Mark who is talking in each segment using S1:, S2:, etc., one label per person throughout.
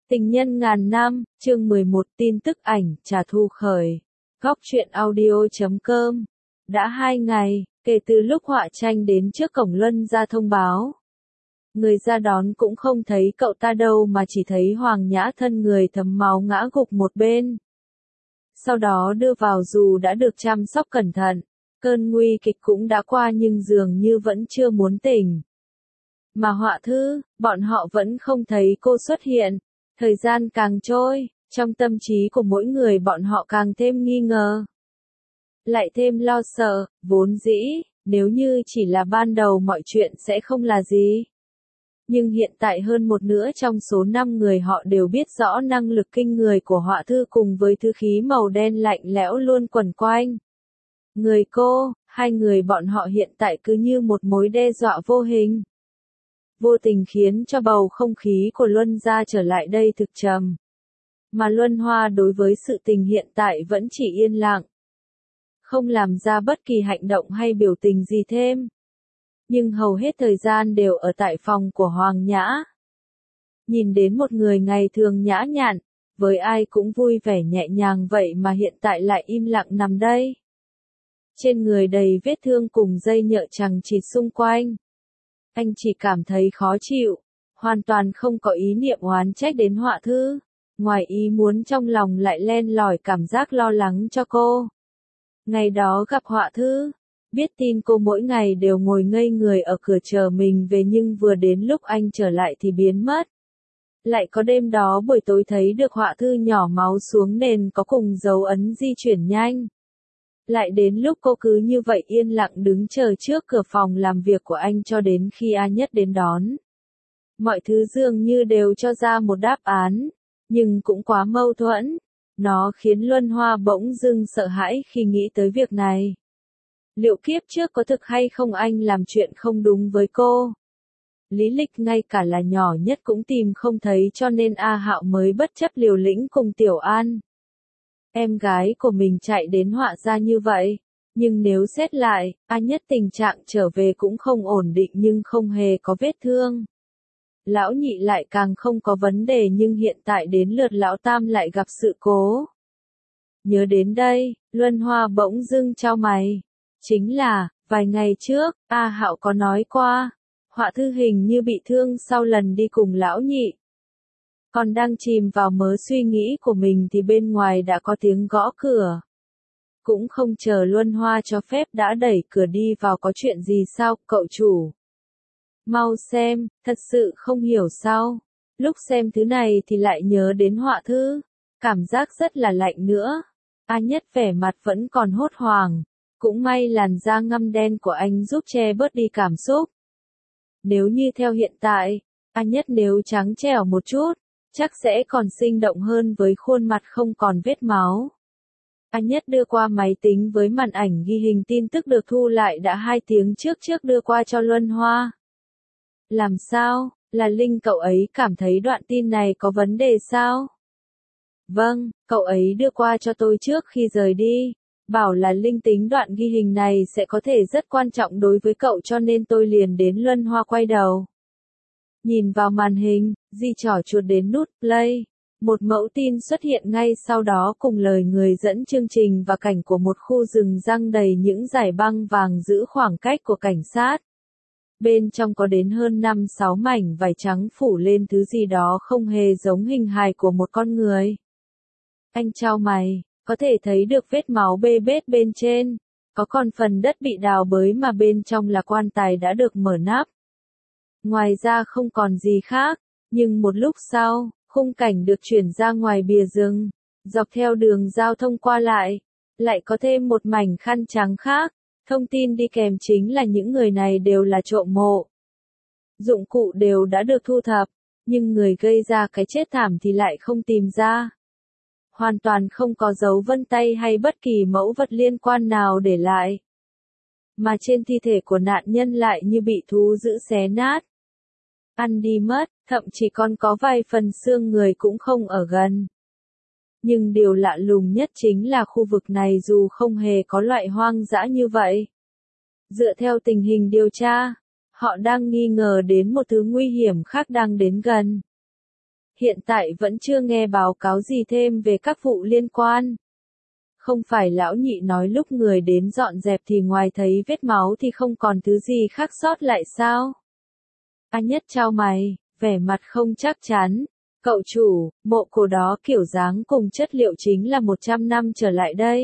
S1: Tình nhân ngàn năm, chương 11 tin tức ảnh, trả thù khởi. Góc truyện audio.com. Đã 2 ngày, kể từ lúc họa tranh đến trước cổng Luân ra thông báo. Người ra đón cũng không thấy cậu ta đâu mà chỉ thấy Hoàng Nhã thân người thấm máu ngã gục một bên. Sau đó đưa vào dù đã được chăm sóc cẩn thận, cơn nguy kịch cũng đã qua nhưng dường như vẫn chưa muốn tỉnh. Mà họa thư, bọn họ vẫn không thấy cô xuất hiện. Thời gian càng trôi, trong tâm trí của mỗi người bọn họ càng thêm nghi ngờ. Lại thêm lo sợ, vốn dĩ, nếu như chỉ là ban đầu mọi chuyện sẽ không là gì. Nhưng hiện tại hơn một nửa trong số 5 người họ đều biết rõ năng lực kinh người của họa thư cùng với thứ khí màu đen lạnh lẽo luôn quẩn quanh. Người cô, hai người bọn họ hiện tại cứ như một mối đe dọa vô hình. Vô tình khiến cho bầu không khí của Luân gia trở lại đây thực trầm. Mà Luân Hoa đối với sự tình hiện tại vẫn chỉ yên lặng. Không làm ra bất kỳ hành động hay biểu tình gì thêm. Nhưng hầu hết thời gian đều ở tại phòng của Hoàng Nhã. Nhìn đến một người ngày thường nhã nhặn, với ai cũng vui vẻ nhẹ nhàng vậy mà hiện tại lại im lặng nằm đây. Trên người đầy vết thương cùng dây nhợ chằng chịt xung quanh. Anh chỉ cảm thấy khó chịu, hoàn toàn không có ý niệm oán trách đến họa thư, ngoài ý muốn trong lòng lại len lỏi cảm giác lo lắng cho cô. Ngày đó gặp họa thư, biết tin cô mỗi ngày đều ngồi ngây người ở cửa chờ mình về nhưng vừa đến lúc anh trở lại thì biến mất. Lại có đêm đó buổi tối thấy được họa thư nhỏ máu xuống nền có cùng dấu ấn di chuyển nhanh. Lại đến lúc cô cứ như vậy yên lặng đứng chờ trước cửa phòng làm việc của anh cho đến khi A Nhất đến đón. Mọi thứ dường như đều cho ra một đáp án, nhưng cũng quá mâu thuẫn. Nó khiến Luân Hoa bỗng dưng sợ hãi khi nghĩ tới việc này. Liệu kiếp trước có thực hay không anh làm chuyện không đúng với cô? Lý lịch ngay cả là nhỏ nhất cũng tìm không thấy cho nên A Hạo mới bất chấp liều lĩnh cùng Tiểu An. Em gái của mình chạy đến họa ra như vậy, nhưng nếu xét lại, A Nhất tình trạng trở về cũng không ổn định nhưng không hề có vết thương. Lão nhị lại càng không có vấn đề nhưng hiện tại đến lượt lão tam lại gặp sự cố. Nhớ đến đây, Luân Hoa bỗng dưng chau mày. Chính là, vài ngày trước, A Hạo có nói qua, họa thư hình như bị thương sau lần đi cùng lão nhị. Còn đang chìm vào mớ suy nghĩ của mình thì bên ngoài đã có tiếng gõ cửa. Cũng không chờ Luân Hoa cho phép đã đẩy cửa đi vào. Có chuyện gì sao, cậu chủ? Mau xem, thật sự không hiểu sao. Lúc xem thứ này thì lại nhớ đến họa thư. Cảm giác rất là lạnh nữa. A Nhất vẻ mặt vẫn còn hốt hoảng. Cũng may làn da ngăm đen của anh giúp che bớt đi cảm xúc. Nếu như theo hiện tại, A Nhất nếu trắng trẻo một chút, chắc sẽ còn sinh động hơn với khuôn mặt không còn vết máu. A Nhất đưa qua máy tính với màn ảnh ghi hình tin tức được thu lại đã 2 tiếng trước đưa qua cho Luân Hoa. Làm sao, là Linh cậu ấy cảm thấy đoạn tin này có vấn đề sao? Vâng, cậu ấy đưa qua cho tôi trước khi rời đi. Bảo là Linh tính đoạn ghi hình này sẽ có thể rất quan trọng đối với cậu cho nên tôi liền đến Luân Hoa quay đầu. Nhìn vào màn hình, di trỏ chuột đến nút play. Một mẫu tin xuất hiện ngay sau đó cùng lời người dẫn chương trình và cảnh của một khu rừng răng đầy những dải băng vàng giữ khoảng cách của cảnh sát. Bên trong có đến hơn 5-6 mảnh vải trắng phủ lên thứ gì đó không hề giống hình hài của một con người. Anh chau mày, có thể thấy được vết máu bê bết bên trên. Có còn phần đất bị đào bới mà bên trong là quan tài đã được mở nắp. Ngoài ra không còn gì khác, nhưng một lúc sau, khung cảnh được chuyển ra ngoài bìa rừng, dọc theo đường giao thông qua lại có thêm một mảnh khăn trắng khác, thông tin đi kèm chính là những người này đều là trộm mộ. Dụng cụ đều đã được thu thập, nhưng người gây ra cái chết thảm thì lại không tìm ra. Hoàn toàn không có dấu vân tay hay bất kỳ mẫu vật liên quan nào để lại. Mà trên thi thể của nạn nhân lại như bị thú dữ xé nát. Ăn đi mất, thậm chí còn có vài phần xương người cũng không ở gần. Nhưng điều lạ lùng nhất chính là khu vực này dù không hề có loại hoang dã như vậy. Dựa theo tình hình điều tra, họ đang nghi ngờ đến một thứ nguy hiểm khác đang đến gần. Hiện tại vẫn chưa nghe báo cáo gì thêm về các vụ liên quan. Không phải lão nhị nói lúc người đến dọn dẹp thì ngoài thấy vết máu thì không còn thứ gì khác sót lại sao? A Nhất chau mày, vẻ mặt không chắc chắn. Cậu chủ, mộ cổ đó kiểu dáng cùng chất liệu chính là 100 năm trở lại đây.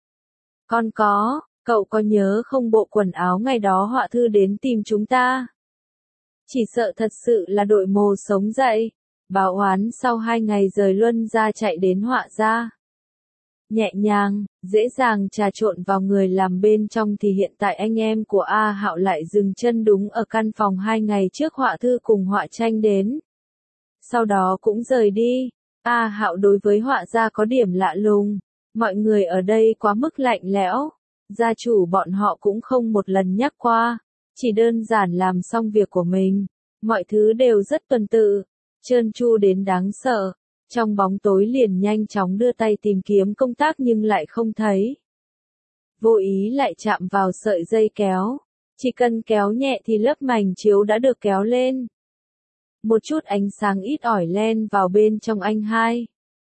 S1: Cậu có nhớ không bộ quần áo ngày đó họa thư đến tìm chúng ta? Chỉ sợ thật sự là đội mồ sống dậy. Báo oán sau 2 ngày rời luân ra chạy đến họa ra. Nhẹ nhàng, dễ dàng trà trộn vào người làm bên trong thì hiện tại anh em của A Hạo lại dừng chân đúng ở căn phòng 2 ngày trước họa thư cùng họa tranh đến. Sau đó cũng rời đi. A Hạo đối với họa gia có điểm lạ lùng. Mọi người ở đây quá mức lạnh lẽo. Gia chủ bọn họ cũng không một lần nhắc qua. Chỉ đơn giản làm xong việc của mình. Mọi thứ đều rất tuần tự. Trơn tru đến đáng sợ. Trong bóng tối liền nhanh chóng đưa tay tìm kiếm công tác nhưng lại không thấy. Vô ý lại chạm vào sợi dây kéo. Chỉ cần kéo nhẹ thì lớp mảnh chiếu đã được kéo lên. Một chút ánh sáng ít ỏi len vào bên trong anh hai.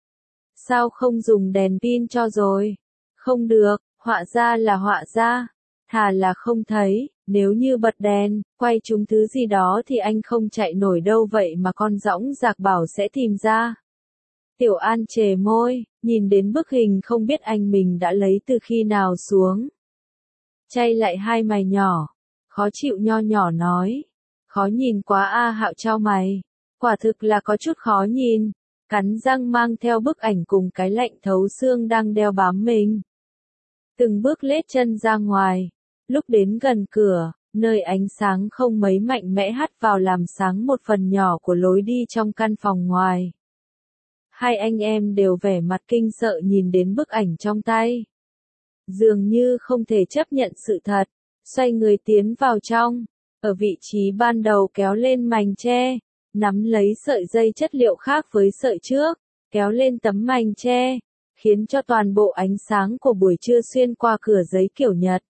S1: Sao không dùng đèn pin cho rồi? Không được, họa ra là họa ra. Thà là không thấy, nếu như bật đèn, quay chúng thứ gì đó thì anh không chạy nổi đâu vậy mà con dõng dạc bảo sẽ tìm ra. Tiểu An chề môi, nhìn đến bức hình không biết anh mình đã lấy từ khi nào xuống. Chay lại hai mày nhỏ, khó chịu nho nhỏ nói. Khó nhìn quá A Hạo chau mày. Quả thực là có chút khó nhìn. Cắn răng mang theo bức ảnh cùng cái lạnh thấu xương đang đeo bám mình. Từng bước lết chân ra ngoài. Lúc đến gần cửa, nơi ánh sáng không mấy mạnh mẽ hắt vào làm sáng một phần nhỏ của lối đi trong căn phòng ngoài. Hai anh em đều vẻ mặt kinh sợ nhìn đến bức ảnh trong tay. Dường như không thể chấp nhận sự thật, xoay người tiến vào trong. Ở vị trí ban đầu kéo lên mành tre, nắm lấy sợi dây chất liệu khác với sợi trước, kéo lên tấm mành tre, khiến cho toàn bộ ánh sáng của buổi trưa xuyên qua cửa giấy kiểu Nhật.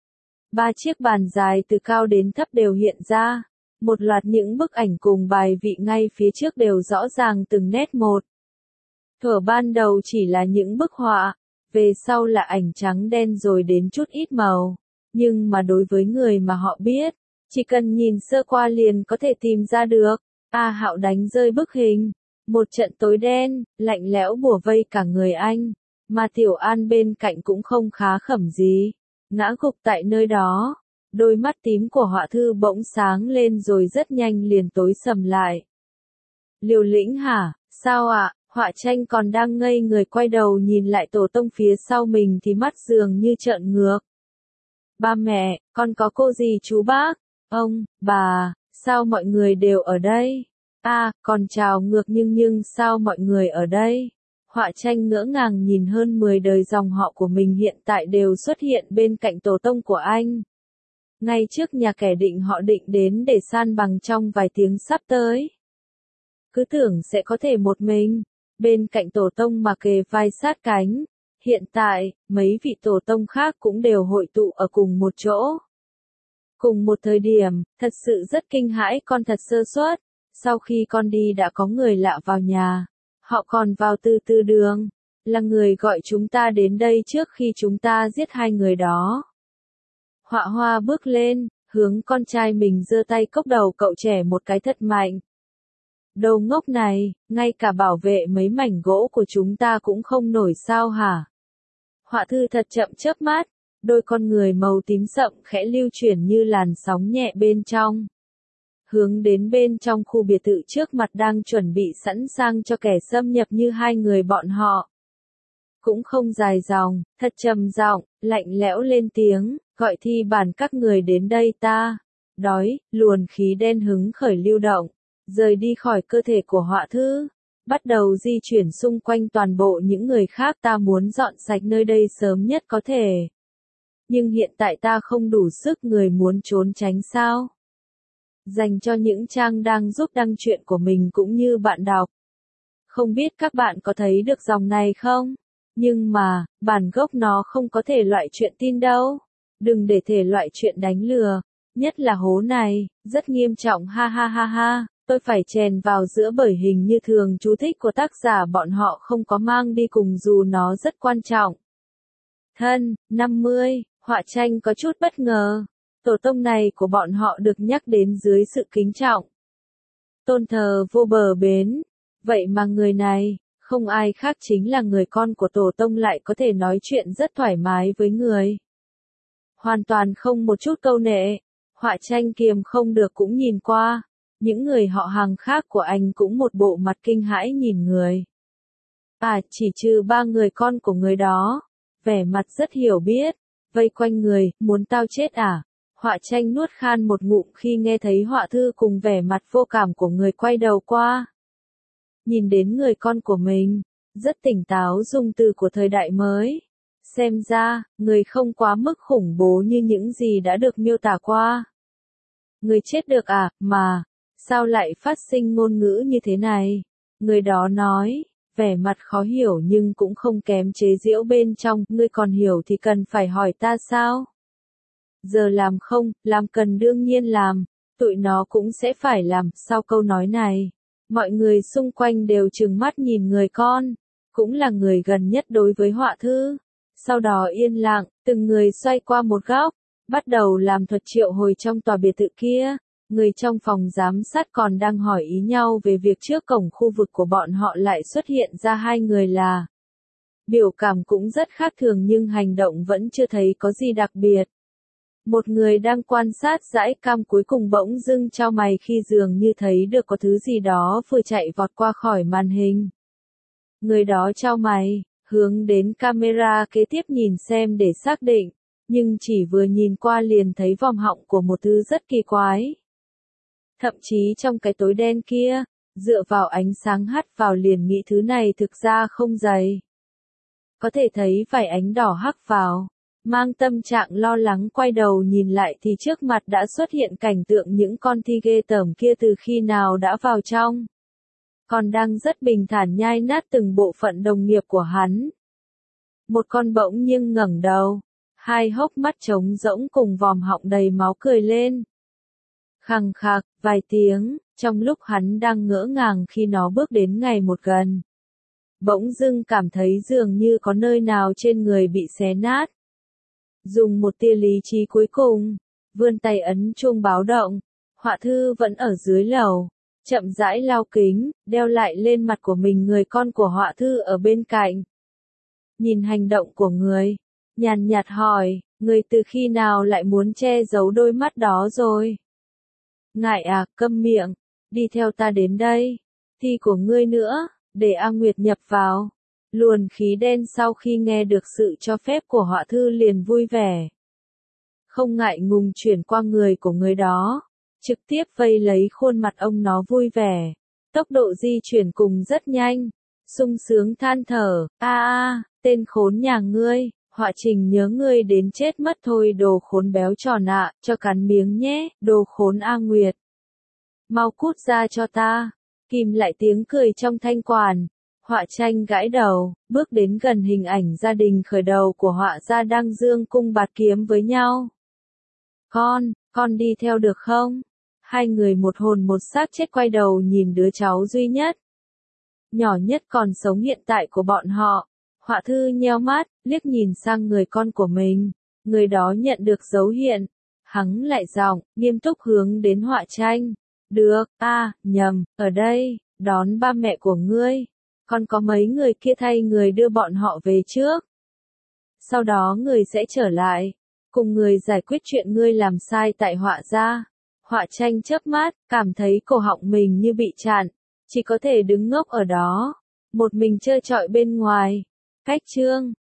S1: 3 chiếc bàn dài từ cao đến thấp đều hiện ra, một loạt những bức ảnh cùng bài vị ngay phía trước đều rõ ràng từng nét một. Thuở ban đầu chỉ là những bức họa, về sau là ảnh trắng đen rồi đến chút ít màu, nhưng mà đối với người mà họ biết, chỉ cần nhìn sơ qua liền có thể tìm ra được. A Hạo đánh rơi bức hình. Một trận tối đen, lạnh lẽo bủa vây cả người anh. Mà Tiểu An bên cạnh cũng không khá khẩm gì. Ngã gục tại nơi đó. Đôi mắt tím của họa thư bỗng sáng lên rồi rất nhanh liền tối sầm lại. Liều Lĩnh hả? Sao ạ? Họa tranh còn đang ngây người quay đầu nhìn lại tổ tông phía sau mình thì mắt dường như trợn ngược. Ba mẹ, con có cô gì chú bác? Ông, bà, sao mọi người đều ở đây? Còn chào ngược nhưng sao mọi người ở đây? Họa tranh ngỡ ngàng nhìn hơn 10 đời dòng họ của mình hiện tại đều xuất hiện bên cạnh tổ tông của anh. Ngay trước nhà kẻ định họ định đến để san bằng trong vài tiếng sắp tới. Cứ tưởng sẽ có thể một mình, bên cạnh tổ tông mà kề vai sát cánh. Hiện tại, mấy vị tổ tông khác cũng đều hội tụ ở cùng một chỗ. Cùng một thời điểm, thật sự rất kinh hãi, con thật sơ suất. Sau khi con đi đã có người lạ vào nhà. Họ còn vào từ đường. Là người gọi chúng ta đến đây trước khi chúng ta giết hai người đó. Họa Hoa bước lên, hướng con trai mình giơ tay cốc đầu cậu trẻ một cái thật mạnh. Đồ ngốc này, ngay cả bảo vệ mấy mảnh gỗ của chúng ta cũng không nổi sao hả? Họa thư thật chậm chớp mắt, đôi con người màu tím sậm khẽ lưu chuyển như làn sóng nhẹ bên trong. Hướng đến bên trong khu biệt thự trước mặt đang chuẩn bị sẵn sàng cho kẻ xâm nhập như hai người bọn họ. Cũng không dài dòng, thật trầm giọng, lạnh lẽo lên tiếng, gọi thi bàn các người đến đây ta. Đói, luồn khí đen hứng khởi lưu động, rời đi khỏi cơ thể của họa thư. Bắt đầu di chuyển xung quanh toàn bộ những người khác, ta muốn dọn sạch nơi đây sớm nhất có thể. Nhưng hiện tại ta không đủ sức, người muốn trốn tránh sao? Dành cho những trang đang giúp đăng truyện của mình cũng như bạn đọc. Không biết các bạn có thấy được dòng này không? Nhưng mà, bản gốc nó không có thể loại chuyện tin đâu. Đừng để thể loại chuyện đánh lừa. Nhất là hố này, rất nghiêm trọng ha ha ha ha. tôi phải chèn vào giữa bởi hình như thường chú thích của tác giả bọn họ không có mang đi cùng dù nó rất quan trọng. Thân, 50, họa tranh có chút bất ngờ. Tổ tông này của bọn họ được nhắc đến dưới sự kính trọng. Tôn thờ vô bờ bến. Vậy mà người này, không ai khác chính là người con của tổ tông lại có thể nói chuyện rất thoải mái với người. Hoàn toàn không một chút câu nệ. Họa tranh kiềm không được cũng nhìn qua. Những người họ hàng khác của anh cũng một bộ mặt kinh hãi nhìn người. Chỉ trừ 3 người con của người đó. Vẻ mặt rất hiểu biết. Vây quanh người, muốn tao chết à? Họa tranh nuốt khan một ngụm khi nghe thấy họa thư cùng vẻ mặt vô cảm của người quay đầu qua. Nhìn đến người con của mình, rất tỉnh táo dùng từ của thời đại mới. Xem ra, người không quá mức khủng bố như những gì đã được miêu tả qua. Người chết được à, mà, sao lại phát sinh ngôn ngữ như thế này? Người đó nói, vẻ mặt khó hiểu nhưng cũng không kém chế giễu bên trong, ngươi còn hiểu thì cần phải hỏi ta sao? Giờ làm không, làm cần đương nhiên làm, tụi nó cũng sẽ phải làm, sau câu nói này. Mọi người xung quanh đều trừng mắt nhìn người con, cũng là người gần nhất đối với họa thư. Sau đó yên lặng, từng người xoay qua một góc, bắt đầu làm thuật triệu hồi trong tòa biệt thự kia. Người trong phòng giám sát còn đang hỏi ý nhau về việc trước cổng khu vực của bọn họ lại xuất hiện ra 2 người là. Biểu cảm cũng rất khác thường nhưng hành động vẫn chưa thấy có gì đặc biệt. Một người đang quan sát dãy cam cuối cùng bỗng dưng chau mày khi dường như thấy được có thứ gì đó vừa chạy vọt qua khỏi màn hình. Người đó chau mày, hướng đến camera kế tiếp nhìn xem để xác định, nhưng chỉ vừa nhìn qua liền thấy vòm họng của một thứ rất kỳ quái. Thậm chí trong cái tối đen kia, dựa vào ánh sáng hắt vào liền nghĩ thứ này thực ra không dày. Có thể thấy vài ánh đỏ hắt vào. Mang tâm trạng lo lắng quay đầu nhìn lại thì trước mặt đã xuất hiện cảnh tượng những con thi ghê tởm kia từ khi nào đã vào trong. Còn đang rất bình thản nhai nát từng bộ phận đồng nghiệp của hắn. Một con bỗng nhưng ngẩng đầu, 2 hốc mắt trống rỗng cùng vòm họng đầy máu cười lên. Khằng khạc, vài tiếng, trong lúc hắn đang ngỡ ngàng khi nó bước đến ngày một gần. Bỗng dưng cảm thấy dường như có nơi nào trên người bị xé nát. Dùng một tia lý trí cuối cùng, vươn tay ấn chuông báo động, họa thư vẫn ở dưới lầu, chậm rãi lau kính, đeo lại lên mặt của mình người con của họa thư ở bên cạnh. Nhìn hành động của người, nhàn nhạt hỏi, người từ khi nào lại muốn che giấu đôi mắt đó rồi? Ngại à, câm miệng, đi theo ta đến đây, thi của ngươi nữa, để A Nguyệt nhập vào. Luồn khí đen sau khi nghe được sự cho phép của họa thư liền vui vẻ. Không ngại ngùng chuyển qua người của người đó, trực tiếp vây lấy khuôn mặt ông nó vui vẻ. Tốc độ di chuyển cùng rất nhanh, sung sướng than thở, tên khốn nhà ngươi, họa trình nhớ ngươi đến chết mất thôi đồ khốn béo tròn ạ, cho cắn miếng nhé, đồ khốn A Nguyệt. Mau cút ra cho ta, kìm lại tiếng cười trong thanh quản. Họa tranh gãi đầu, bước đến gần hình ảnh gia đình khởi đầu của họa gia đang dương cung bạt kiếm với nhau. Con đi theo được không? 2 người một hồn một xác chết quay đầu nhìn đứa cháu duy nhất. Nhỏ nhất còn sống hiện tại của bọn họ. Họa thư nheo mắt, liếc nhìn sang người con của mình. Người đó nhận được dấu hiện. Hắng lại giọng, nghiêm túc hướng đến họa tranh. Được, nhầm, ở đây, đón ba mẹ của ngươi. Còn có mấy người kia thay người đưa bọn họ về trước. Sau đó người sẽ trở lại, cùng người giải quyết chuyện ngươi làm sai tại họa gia. Họa tranh chớp mắt, cảm thấy cổ họng mình như bị chặn, chỉ có thể đứng ngốc ở đó, một mình trơ trọi bên ngoài. Cách chương